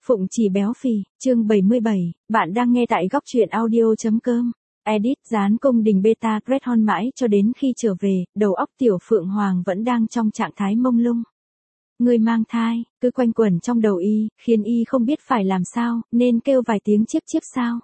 Phụng chỉ béo phì, chương 77, bạn đang nghe tại góc truyện audio.com. Edit dán cung đình beta Red Hon mãi cho đến khi trở về, đầu óc Tiểu Phượng Hoàng vẫn đang trong trạng thái mông lung. Người mang thai, cứ quanh quẩn trong đầu y, khiến y không biết phải làm sao, nên kêu vài tiếng chiếp chiếp sao.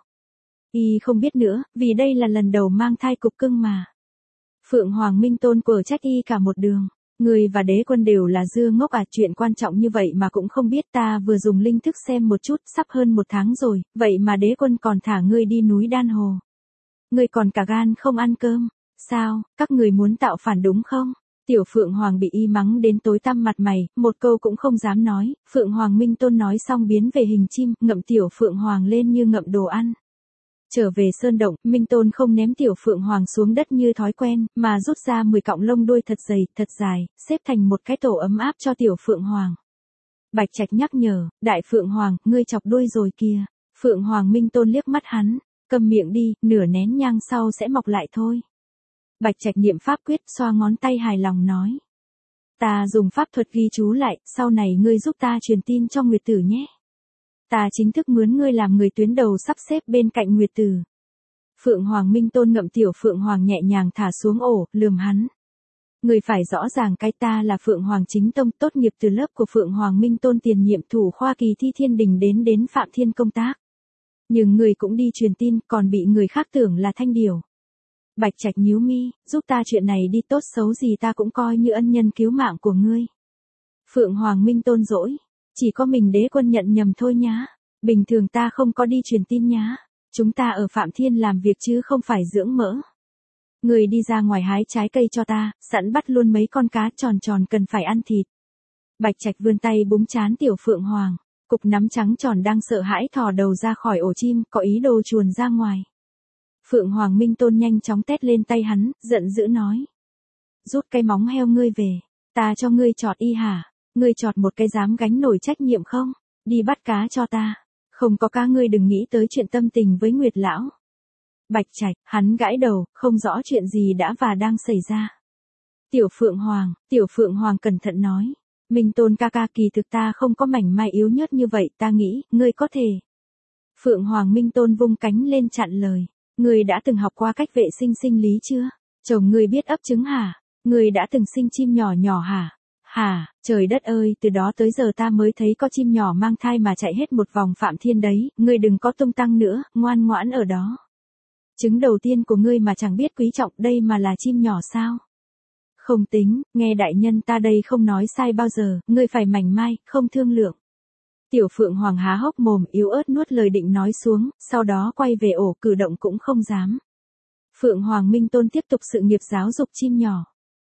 Y không biết nữa, vì đây là lần đầu mang thai cục cưng mà. Phượng Hoàng Minh Tôn quở trách y cả một đường. Người và đế quân đều là dưa ngốc à, chuyện quan trọng như vậy mà cũng không biết. Ta vừa dùng linh thức xem một chút, sắp hơn 1 tháng rồi, vậy mà đế quân còn thả ngươi đi núi Đan Hồ. Ngươi còn cả gan không ăn cơm, sao, các người muốn tạo phản đúng không? Tiểu Phượng Hoàng bị y mắng đến tối tăm mặt mày, một câu cũng không dám nói. Phượng Hoàng Minh Tôn nói xong biến về hình chim, ngậm Tiểu Phượng Hoàng lên như ngậm đồ ăn. Trở về sơn động, Minh Tôn không ném Tiểu Phượng Hoàng xuống đất như thói quen, mà rút ra 10 cọng lông đuôi thật dày, thật dài, xếp thành một cái tổ ấm áp cho Tiểu Phượng Hoàng. Bạch Trạch nhắc nhở, Đại Phượng Hoàng, ngươi chọc đuôi rồi kìa. Phượng Hoàng Minh Tôn liếc mắt hắn, câm miệng đi, nửa nén nhang sau sẽ mọc lại thôi. Bạch Trạch niệm pháp quyết, xoa ngón tay hài lòng nói. Ta dùng pháp thuật ghi chú lại, sau này ngươi giúp ta truyền tin cho Nguyệt Tử nhé. Ta chính thức mướn ngươi làm người tuyến đầu sắp xếp bên cạnh Nguyệt Tử. Phượng Hoàng Minh Tôn ngậm Tiểu Phượng Hoàng nhẹ nhàng thả xuống ổ, lườm hắn. Ngươi phải rõ ràng cái ta là Phượng Hoàng chính tông, tốt nghiệp từ lớp của Phượng Hoàng Minh Tôn, tiền nhiệm thủ khoa kỳ thi thiên đình đến Phạm Thiên công tác. Nhưng ngươi cũng đi truyền tin, còn bị người khác tưởng là thanh điểu. Bạch Trạch nhíu mi, giúp ta chuyện này đi, tốt xấu gì ta cũng coi như ân nhân cứu mạng của ngươi. Phượng Hoàng Minh Tôn dỗi. Chỉ có mình đế quân nhận nhầm thôi nhá. Bình thường ta không có đi truyền tin nhá. Chúng ta ở Phạm Thiên làm việc chứ không phải dưỡng mỡ. Người đi ra ngoài hái trái cây cho ta, sẵn bắt luôn mấy con cá tròn tròn cần phải ăn thịt. Bạch Trạch vươn tay búng trán Tiểu Phượng Hoàng. Cục nắm trắng tròn đang sợ hãi thò đầu ra khỏi ổ chim, có ý đồ chuồn ra ngoài. Phượng Hoàng Minh Tôn nhanh chóng tét lên tay hắn, giận dữ nói. Rút cái móng heo ngươi về. Ta cho ngươi chọt y hả? Ngươi chọt một cái dám gánh nổi trách nhiệm không? Đi bắt cá cho ta. Không có cá ngươi đừng nghĩ tới chuyện tâm tình với Nguyệt Lão. Bạch Trạch, hắn gãi đầu, không rõ chuyện gì đã và đang xảy ra. Tiểu Phượng Hoàng cẩn thận nói. Minh Tôn ca ca, kỳ thực ta không có mảnh mai yếu nhớt như vậy, ta nghĩ, ngươi có thể. Phượng Hoàng Minh Tôn vung cánh lên chặn lời. Ngươi đã từng học qua cách vệ sinh sinh lý chưa? Chồng ngươi biết ấp trứng hả? Ngươi đã từng sinh chim nhỏ nhỏ hả? Hả, trời đất ơi, từ đó tới giờ ta mới thấy có chim nhỏ mang thai mà chạy hết một vòng Phạm Thiên đấy, ngươi đừng có tung tăng nữa, ngoan ngoãn ở đó. Trứng đầu tiên của ngươi mà chẳng biết quý trọng, đây mà là chim nhỏ sao? Không tính, nghe đại nhân ta đây không nói sai bao giờ, ngươi phải mảnh mai, không thương lượng. Tiểu Phượng Hoàng há hốc mồm, yếu ớt nuốt lời định nói xuống, sau đó quay về ổ, cử động cũng không dám. Phượng Hoàng Minh Tôn tiếp tục sự nghiệp giáo dục chim nhỏ.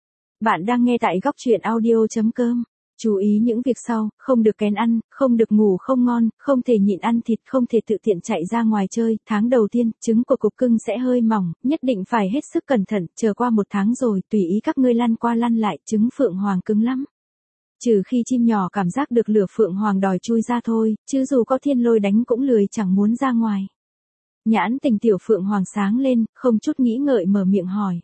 Bạn đang nghe tại góc truyện audio.com. Chú ý những việc sau, không được kén ăn, không được ngủ không ngon, không thể nhịn ăn thịt, không thể tự tiện chạy ra ngoài chơi. Tháng đầu tiên, trứng của cục cưng sẽ hơi mỏng, nhất định phải hết sức cẩn thận, chờ qua 1 tháng rồi, tùy ý các ngươi lăn qua lăn lại, trứng Phượng Hoàng cứng lắm. Trừ khi chim nhỏ cảm giác được lửa Phượng Hoàng đòi chui ra thôi, chứ dù có thiên lôi đánh cũng lười chẳng muốn ra ngoài. Nhãn tình Tiểu Phượng Hoàng sáng lên, không chút nghĩ ngợi mở miệng hỏi.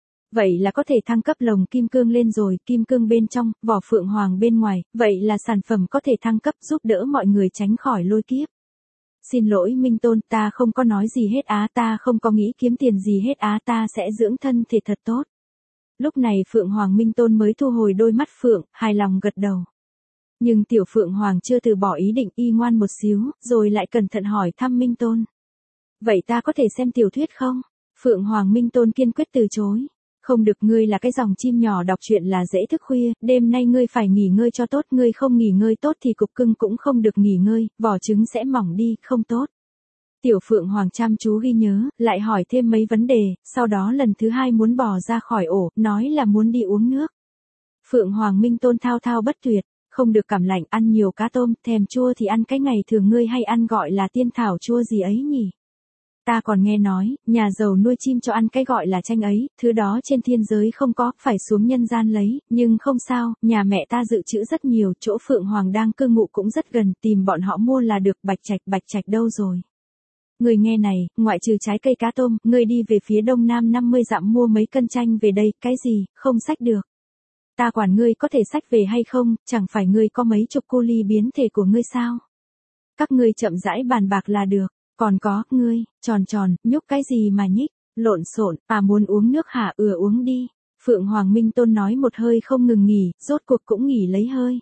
Vậy là có thể thăng cấp lồng kim cương lên rồi, kim cương bên trong, vỏ Phượng Hoàng bên ngoài, vậy là sản phẩm có thể thăng cấp giúp đỡ mọi người tránh khỏi lôi kiếp. Xin lỗi Minh Tôn, ta không có nói gì hết á, ta không có nghĩ kiếm tiền gì hết á, ta sẽ dưỡng thân thể thật tốt. Lúc này Phượng Hoàng Minh Tôn mới thu hồi đôi mắt phượng, hài lòng gật đầu. Nhưng Tiểu Phượng Hoàng chưa từ bỏ ý định, y ngoan một xíu, rồi lại cẩn thận hỏi thăm Minh Tôn. Vậy ta có thể xem tiểu thuyết không? Phượng Hoàng Minh Tôn kiên quyết từ chối. Không được, ngươi là cái dòng chim nhỏ đọc truyện là dễ thức khuya, đêm nay ngươi phải nghỉ ngơi cho tốt, ngươi không nghỉ ngơi tốt thì cục cưng cũng không được nghỉ ngơi, vỏ trứng sẽ mỏng đi, không tốt. Tiểu Phượng Hoàng chăm chú ghi nhớ, lại hỏi thêm mấy vấn đề, sau đó lần thứ 2 muốn bò ra khỏi ổ, nói là muốn đi uống nước. Phượng Hoàng Minh Tôn thao thao bất tuyệt, không được cảm lạnh, ăn nhiều cá tôm, thèm chua thì ăn cái ngày thường ngươi hay ăn gọi là tiên thảo chua gì ấy nhỉ? Ta còn nghe nói, nhà giàu nuôi chim cho ăn cái gọi là chanh ấy, thứ đó trên thiên giới không có, phải xuống nhân gian lấy, nhưng không sao, nhà mẹ ta dự trữ rất nhiều, chỗ Phượng Hoàng đang cư ngụ cũng rất gần, tìm bọn họ mua là được. Bạch Trạch đâu rồi? Người nghe này, ngoại trừ trái cây cá tôm, người đi về phía đông nam 50 dặm mua mấy cân chanh về đây, cái gì, không xách được. Ta quản ngươi có thể xách về hay không, chẳng phải ngươi có mấy chục cu ly biến thể của ngươi sao? Các ngươi chậm rãi bàn bạc là được. Còn có, ngươi, tròn tròn, nhúc cái gì mà nhích, lộn xộn, muốn uống nước hả? Uống đi. Phượng Hoàng Minh Tôn nói một hơi không ngừng nghỉ, rốt cuộc cũng nghỉ lấy hơi.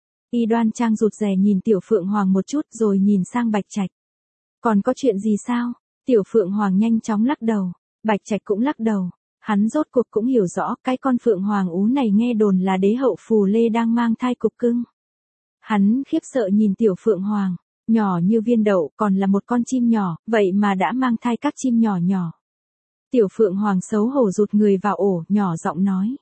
Y đoan trang rụt rè nhìn Tiểu Phượng Hoàng một chút rồi nhìn sang Bạch Trạch. Còn có chuyện gì sao? Tiểu Phượng Hoàng nhanh chóng lắc đầu. Bạch Trạch cũng lắc đầu. Hắn rốt cuộc cũng hiểu rõ cái con Phượng Hoàng ú này nghe đồn là đế hậu Phù Lê đang mang thai cục cưng. Hắn khiếp sợ nhìn Tiểu Phượng Hoàng, nhỏ như viên đậu còn là một con chim nhỏ, vậy mà đã mang thai các chim nhỏ nhỏ. Tiểu Phượng Hoàng xấu hổ rụt người vào ổ, nhỏ giọng nói.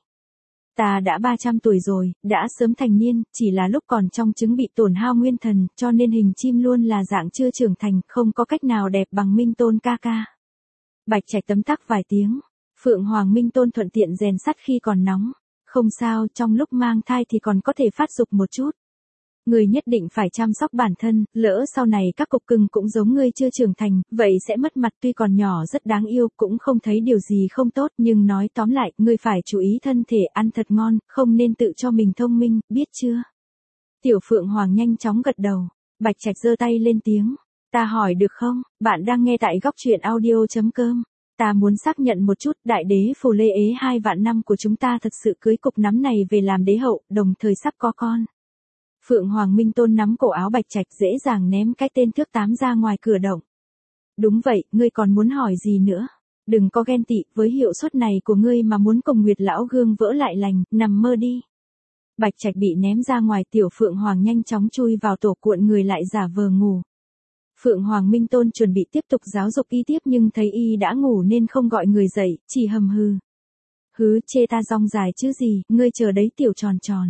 Ta đã 300 tuổi rồi, đã sớm thành niên, chỉ là lúc còn trong trứng bị tổn hao nguyên thần, cho nên hình chim luôn là dạng chưa trưởng thành, không có cách nào đẹp bằng Minh Tôn ca ca. Bạch Trạch tấm tắc vài tiếng. Phượng Hoàng Minh Tôn thuận tiện rèn sắt khi còn nóng. Không sao, trong lúc mang thai thì còn có thể phát dục một chút. Ngươi nhất định phải chăm sóc bản thân, lỡ sau này các cục cưng cũng giống ngươi chưa trưởng thành, vậy sẽ mất mặt. Tuy còn nhỏ rất đáng yêu, cũng không thấy điều gì không tốt, nhưng nói tóm lại, ngươi phải chú ý thân thể, ăn thật ngon, không nên tự cho mình thông minh, biết chưa? Tiểu Phượng Hoàng nhanh chóng gật đầu. Bạch Trạch giơ tay lên tiếng. Ta hỏi được không? Bạn đang nghe tại góc truyện audio.com. Ta muốn xác nhận một chút, đại đế Phù Lê ế 2 vạn năm của chúng ta thật sự cưới cục nắm này về làm đế hậu, đồng thời sắp có con. Phượng Hoàng Minh Tôn nắm cổ áo Bạch Trạch dễ dàng ném cái tên thước 8 ra ngoài cửa động. Đúng vậy, ngươi còn muốn hỏi gì nữa? Đừng có ghen tị, với hiệu suất này của ngươi mà muốn cùng Nguyệt lão gương vỡ lại lành, nằm mơ đi. Bạch Trạch bị ném ra ngoài, Tiểu Phượng Hoàng nhanh chóng chui vào tổ cuộn người lại giả vờ ngủ. Phượng Hoàng Minh Tôn chuẩn bị tiếp tục giáo dục y tiếp nhưng thấy y đã ngủ nên không gọi người dậy, chỉ hầm hừ. Hứ, chê ta rong dài chứ gì, ngươi chờ đấy Tiểu Tròn Tròn.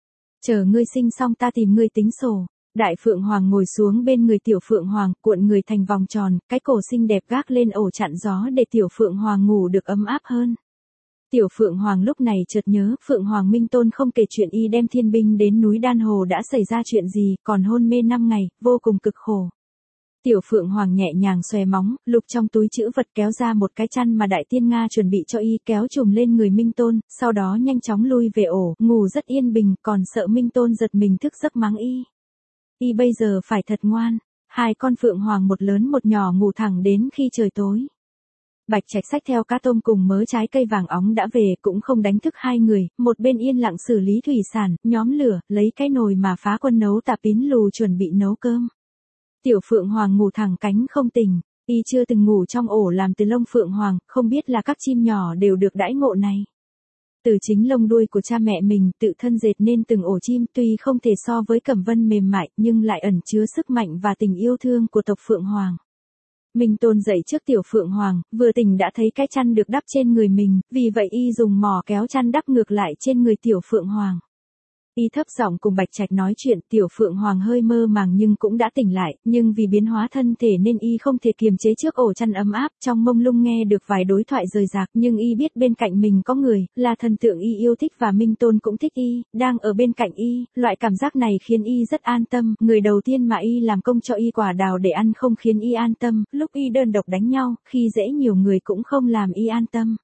Chờ ngươi sinh xong ta tìm ngươi tính sổ. Đại Phượng Hoàng ngồi xuống bên người Tiểu Phượng Hoàng, cuộn người thành vòng tròn, cái cổ xinh đẹp gác lên ổ chặn gió để Tiểu Phượng Hoàng ngủ được ấm áp hơn. Tiểu Phượng Hoàng lúc này chợt nhớ, Phượng Hoàng Minh Tôn không kể chuyện y đem thiên binh đến núi Đan Hồ đã xảy ra chuyện gì, còn hôn mê 5 ngày, vô cùng cực khổ. Tiểu Phượng Hoàng nhẹ nhàng xòe móng, lục trong túi trữ vật kéo ra một cái chăn mà Đại Tiên Nga chuẩn bị cho y, kéo trùm lên người Minh Tôn, sau đó nhanh chóng lui về ổ, ngủ rất yên bình, còn sợ Minh Tôn giật mình thức giấc mắng y. Y bây giờ phải thật ngoan. Hai con Phượng Hoàng một lớn một nhỏ ngủ thẳng đến khi trời tối. Bạch Trạch xách theo cá tôm cùng mớ trái cây vàng óng đã về, cũng không đánh thức hai người, một bên yên lặng xử lý thủy sản, nhóm lửa, lấy cái nồi mà Phá Quân nấu tạp pín lù chuẩn bị nấu cơm. Tiểu Phượng Hoàng ngủ thẳng cánh không tỉnh, y chưa từng ngủ trong ổ làm từ lông Phượng Hoàng, không biết là các chim nhỏ đều được đãi ngộ này. Từ chính lông đuôi của cha mẹ mình tự thân dệt nên từng ổ chim, tuy không thể so với cẩm vân mềm mại nhưng lại ẩn chứa sức mạnh và tình yêu thương của tộc Phượng Hoàng. Minh Tôn dậy trước Tiểu Phượng Hoàng, vừa tỉnh đã thấy cái chăn được đắp trên người mình, vì vậy y dùng mỏ kéo chăn đắp ngược lại trên người Tiểu Phượng Hoàng. Y thấp giọng cùng Bạch Trạch nói chuyện, Tiểu Phượng Hoàng hơi mơ màng nhưng cũng đã tỉnh lại, nhưng vì biến hóa thân thể nên y không thể kiềm chế trước ổ chăn ấm áp, trong mông lung nghe được vài đối thoại rời rạc, nhưng y biết bên cạnh mình có người, là thần tượng y yêu thích và Minh Tôn cũng thích y, đang ở bên cạnh y, loại cảm giác này khiến y rất an tâm, người đầu tiên mà y làm công cho y quả đào để ăn không khiến y an tâm, lúc y đơn độc đánh nhau, khi dễ nhiều người cũng không làm y an tâm.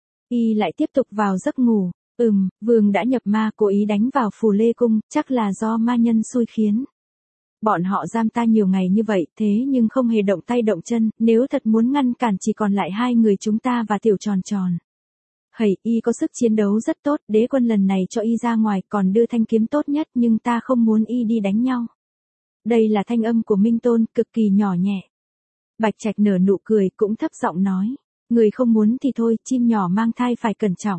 Y lại tiếp tục vào giấc ngủ. Vương đã nhập ma cố ý đánh vào Phù Lê Cung, chắc là do ma nhân xui khiến. Bọn họ giam ta nhiều ngày như vậy, thế nhưng không hề động tay động chân, nếu thật muốn ngăn cản chỉ còn lại hai người chúng ta và Tiểu Tròn Tròn. Hầy, y có sức chiến đấu rất tốt, đế quân lần này cho y ra ngoài còn đưa thanh kiếm tốt nhất nhưng ta không muốn y đi đánh nhau. Đây là thanh âm của Minh Tôn, cực kỳ nhỏ nhẹ. Bạch Trạch nở nụ cười cũng thấp giọng nói. Người không muốn thì thôi, chim nhỏ mang thai phải cẩn trọng.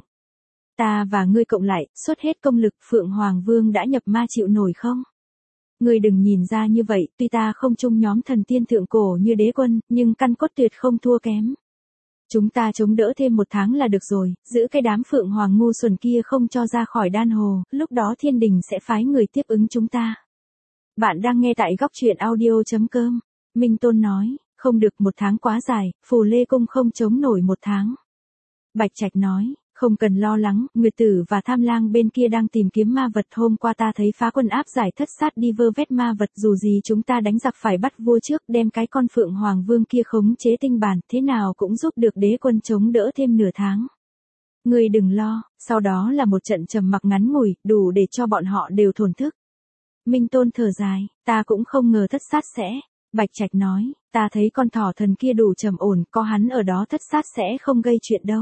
Ta và ngươi cộng lại, xuất hết công lực, Phượng Hoàng Vương đã nhập ma chịu nổi không? Ngươi đừng nhìn ra như vậy, tuy ta không chung nhóm thần tiên thượng cổ như đế quân, nhưng căn cốt tuyệt không thua kém. Chúng ta chống đỡ thêm 1 tháng là được rồi, giữ cái đám Phượng Hoàng ngu xuẩn kia không cho ra khỏi Đan Hồ, lúc đó thiên đình sẽ phái người tiếp ứng chúng ta. Bạn đang nghe tại góc truyện audio.com. Minh Tôn nói, không được, 1 tháng quá dài, Phù Lê Cung không chống nổi 1 tháng. Bạch Trạch nói. Không cần lo lắng, Nguyệt Tử và Tham Lang bên kia đang tìm kiếm ma vật, hôm qua ta thấy Phá Quân áp giải thất sát đi vơ vét ma vật, dù gì chúng ta đánh giặc phải bắt vua trước, đem cái con Phượng Hoàng Vương kia khống chế tinh bản, thế nào cũng giúp được đế quân chống đỡ thêm nửa tháng. Ngươi đừng lo, sau đó là một trận trầm mặc ngắn ngủi, đủ để cho bọn họ đều thổn thức. Minh Tôn thở dài, ta cũng không ngờ thất sát sẽ. Bạch Trạch nói, ta thấy con thỏ thần kia đủ trầm ổn, có hắn ở đó thất sát sẽ không gây chuyện đâu.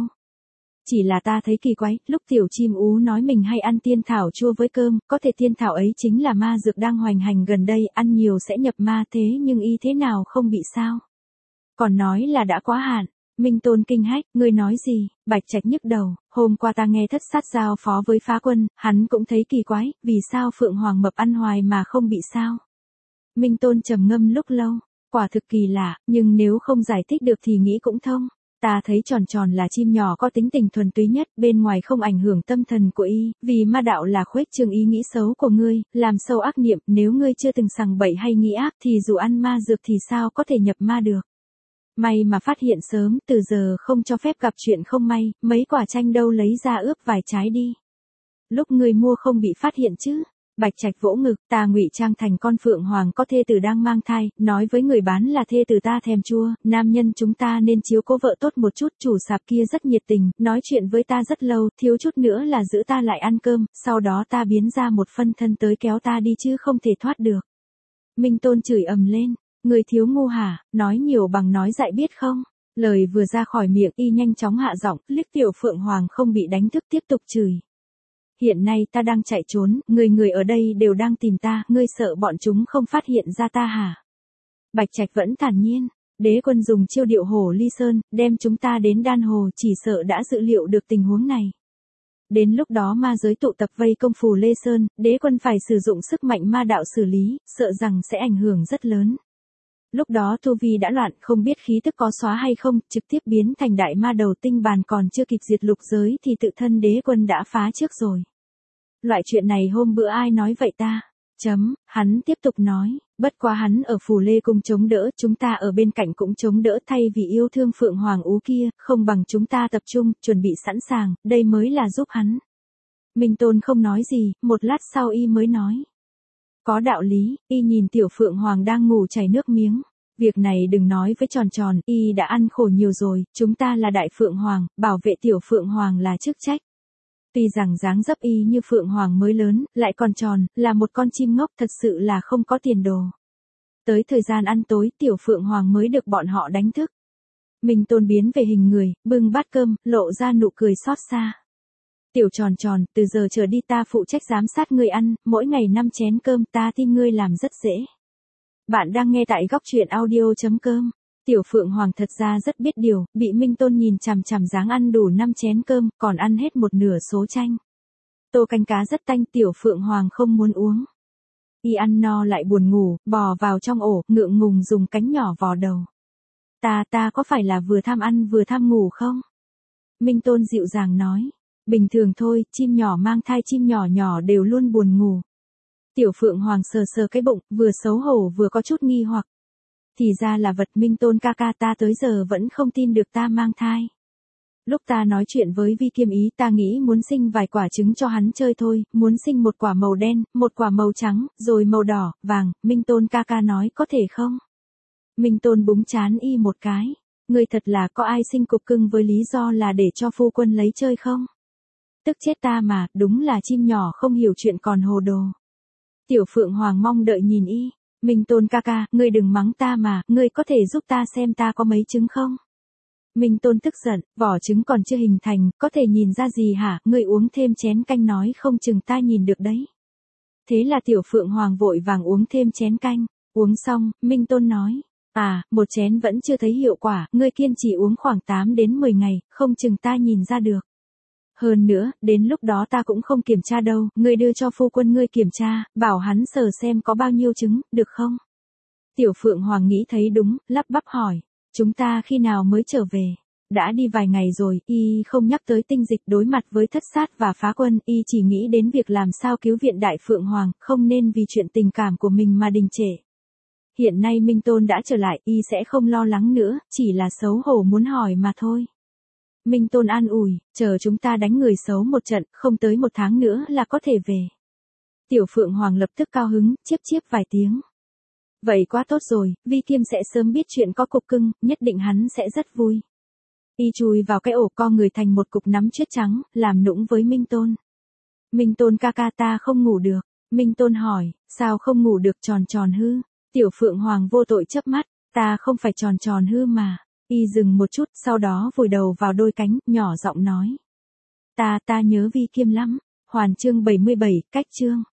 Chỉ là ta thấy kỳ quái, lúc tiểu chim ú nói mình hay ăn tiên thảo chua với cơm, có thể tiên thảo ấy chính là ma dược đang hoành hành gần đây, ăn nhiều sẽ nhập ma thế nhưng y thế nào không bị sao. Còn nói là đã quá hạn. Minh Tôn kinh hách, ngươi nói gì? Bạch Trạch nhức đầu, hôm qua ta nghe thất sát giao phó với phá quân, hắn cũng thấy kỳ quái, vì sao Phượng Hoàng mập ăn hoài mà không bị sao? Minh Tôn trầm ngâm lúc lâu, quả thực kỳ lạ, nhưng nếu không giải thích được thì nghĩ cũng thông. Ta thấy tròn tròn là chim nhỏ có tính tình thuần túy nhất, bên ngoài không ảnh hưởng tâm thần của y, vì ma đạo là khuếch trương ý nghĩ xấu của ngươi, làm sâu ác niệm, nếu ngươi chưa từng sằng bậy hay nghĩ ác thì dù ăn ma dược thì sao có thể nhập ma được. May mà phát hiện sớm, từ giờ không cho phép gặp chuyện không may, mấy quả chanh đâu lấy ra ướp vài trái đi. Lúc ngươi mua không bị phát hiện chứ? Bạch Trạch vỗ ngực, ta ngụy trang thành con Phượng Hoàng có thê tử đang mang thai, nói với người bán là thê tử ta thèm chua, nam nhân chúng ta nên chiếu cố vợ tốt một chút, chủ sạp kia rất nhiệt tình, nói chuyện với ta rất lâu, thiếu chút nữa là giữ ta lại ăn cơm, sau đó ta biến ra một phân thân tới kéo ta đi chứ không thể thoát được. Minh Tôn chửi ầm lên, người thiếu ngu hả, nói nhiều bằng nói dại biết không? Lời vừa ra khỏi miệng y nhanh chóng hạ giọng, liếc tiểu Phượng Hoàng không bị đánh thức tiếp tục chửi. Hiện nay ta đang chạy trốn, người ở đây đều đang tìm ta, ngươi sợ bọn chúng không phát hiện ra ta hả? Bạch Trạch vẫn thản nhiên, đế quân dùng chiêu điệu hổ ly sơn, đem chúng ta đến đan hồ, chỉ sợ đã dự liệu được tình huống này. Đến lúc đó ma giới tụ tập vây công Phù Lê Sơn, đế quân phải sử dụng sức mạnh ma đạo xử lý, sợ rằng sẽ ảnh hưởng rất lớn. Lúc đó tu vi đã loạn, không biết khí tức có xóa hay không, trực tiếp biến thành đại ma đầu tinh bàn, còn chưa kịp diệt lục giới thì tự thân đế quân đã phá trước rồi. Loại chuyện này hôm bữa ai nói vậy ta? Hắn tiếp tục nói, bất quá hắn ở Phù Lê Cung chống đỡ, chúng ta ở bên cạnh cũng chống đỡ, thay vì yêu thương Phượng Hoàng ú kia, không bằng chúng ta tập trung, chuẩn bị sẵn sàng, đây mới là giúp hắn. Minh Tôn không nói gì, một lát sau y mới nói. Có đạo lý, y nhìn tiểu Phượng Hoàng đang ngủ chảy nước miếng. Việc này đừng nói với tròn tròn, y đã ăn khổ nhiều rồi, chúng ta là đại Phượng Hoàng, bảo vệ tiểu Phượng Hoàng là chức trách. Tuy rằng dáng dấp y như Phượng Hoàng mới lớn, lại còn tròn, là một con chim ngốc, thật sự là không có tiền đồ. Tới thời gian ăn tối, tiểu Phượng Hoàng mới được bọn họ đánh thức. Minh Tôn biến về hình người, bưng bát cơm, lộ ra nụ cười xót xa. Tiểu tròn tròn, từ giờ trở đi ta phụ trách giám sát ngươi ăn, mỗi ngày 5 chén cơm, ta tin ngươi làm rất dễ. Bạn đang nghe tại góc truyện audio.com. Tiểu Phượng Hoàng thật ra rất biết điều, bị Minh Tôn nhìn chằm chằm dáng ăn đủ 5 chén cơm, còn ăn hết một nửa số chanh. Tô canh cá rất tanh, tiểu Phượng Hoàng không muốn uống. Y ăn no lại buồn ngủ, bò vào trong ổ, ngượng ngùng dùng cánh nhỏ vò đầu. Ta có phải là vừa tham ăn vừa tham ngủ không? Minh Tôn dịu dàng nói. Bình thường thôi, chim nhỏ mang thai, chim nhỏ nhỏ đều luôn buồn ngủ. Tiểu Phượng Hoàng sờ sờ cái bụng, vừa xấu hổ vừa có chút nghi hoặc. Thì ra là vật. Minh Tôn ca ca, ta tới giờ vẫn không tin được ta mang thai. Lúc ta nói chuyện với Vi Kiêm Ý, ta nghĩ muốn sinh vài quả trứng cho hắn chơi thôi, muốn sinh một quả màu đen, một quả màu trắng, rồi màu đỏ, vàng, Minh Tôn ca ca nói có thể không? Minh Tôn búng chán y một cái. Người thật là có ai sinh cục cưng với lý do là để cho phu quân lấy chơi không? Tức chết ta mà, đúng là chim nhỏ không hiểu chuyện còn hồ đồ. Tiểu Phượng Hoàng mong đợi nhìn y. Minh Tôn ca ca, ngươi đừng mắng ta mà, ngươi có thể giúp ta xem ta có mấy trứng không? Minh Tôn tức giận, vỏ trứng còn chưa hình thành, có thể nhìn ra gì hả, ngươi uống thêm chén canh nói không chừng ta nhìn được đấy. Thế là tiểu Phượng Hoàng vội vàng uống thêm chén canh, uống xong, Minh Tôn nói, một chén vẫn chưa thấy hiệu quả, ngươi kiên trì uống khoảng 8 đến 10 ngày, không chừng ta nhìn ra được. Hơn nữa, đến lúc đó ta cũng không kiểm tra đâu, ngươi đưa cho phu quân ngươi kiểm tra, bảo hắn sờ xem có bao nhiêu trứng, được không? Tiểu Phượng Hoàng nghĩ thấy đúng, lắp bắp hỏi, chúng ta khi nào mới trở về? Đã đi vài ngày rồi, y không nhắc tới tinh dịch, đối mặt với thất sát và phá quân, y chỉ nghĩ đến việc làm sao cứu viện đại Phượng Hoàng, không nên vì chuyện tình cảm của mình mà đình trệ. Hiện nay Minh Tôn đã trở lại, y sẽ không lo lắng nữa, chỉ là xấu hổ muốn hỏi mà thôi. Minh Tôn an ủi, chờ chúng ta đánh người xấu một trận, không tới 1 tháng nữa là có thể về. Tiểu Phượng Hoàng lập tức cao hứng, chiếp chiếp vài tiếng. Vậy quá tốt rồi, Vi Kiêm sẽ sớm biết chuyện có cục cưng, nhất định hắn sẽ rất vui. Y chui vào cái ổ, co người thành một cục nắm chuyết trắng, làm nũng với Minh Tôn. Minh Tôn ca ca, ta không ngủ được. Minh Tôn hỏi, sao không ngủ được tròn tròn hư? Tiểu Phượng Hoàng vô tội chớp mắt, ta không phải tròn tròn hư mà. Y dừng một chút, sau đó vùi đầu vào đôi cánh, nhỏ giọng nói. Ta nhớ Vi Kiêm lắm. Hoàn chương 77, cách chương.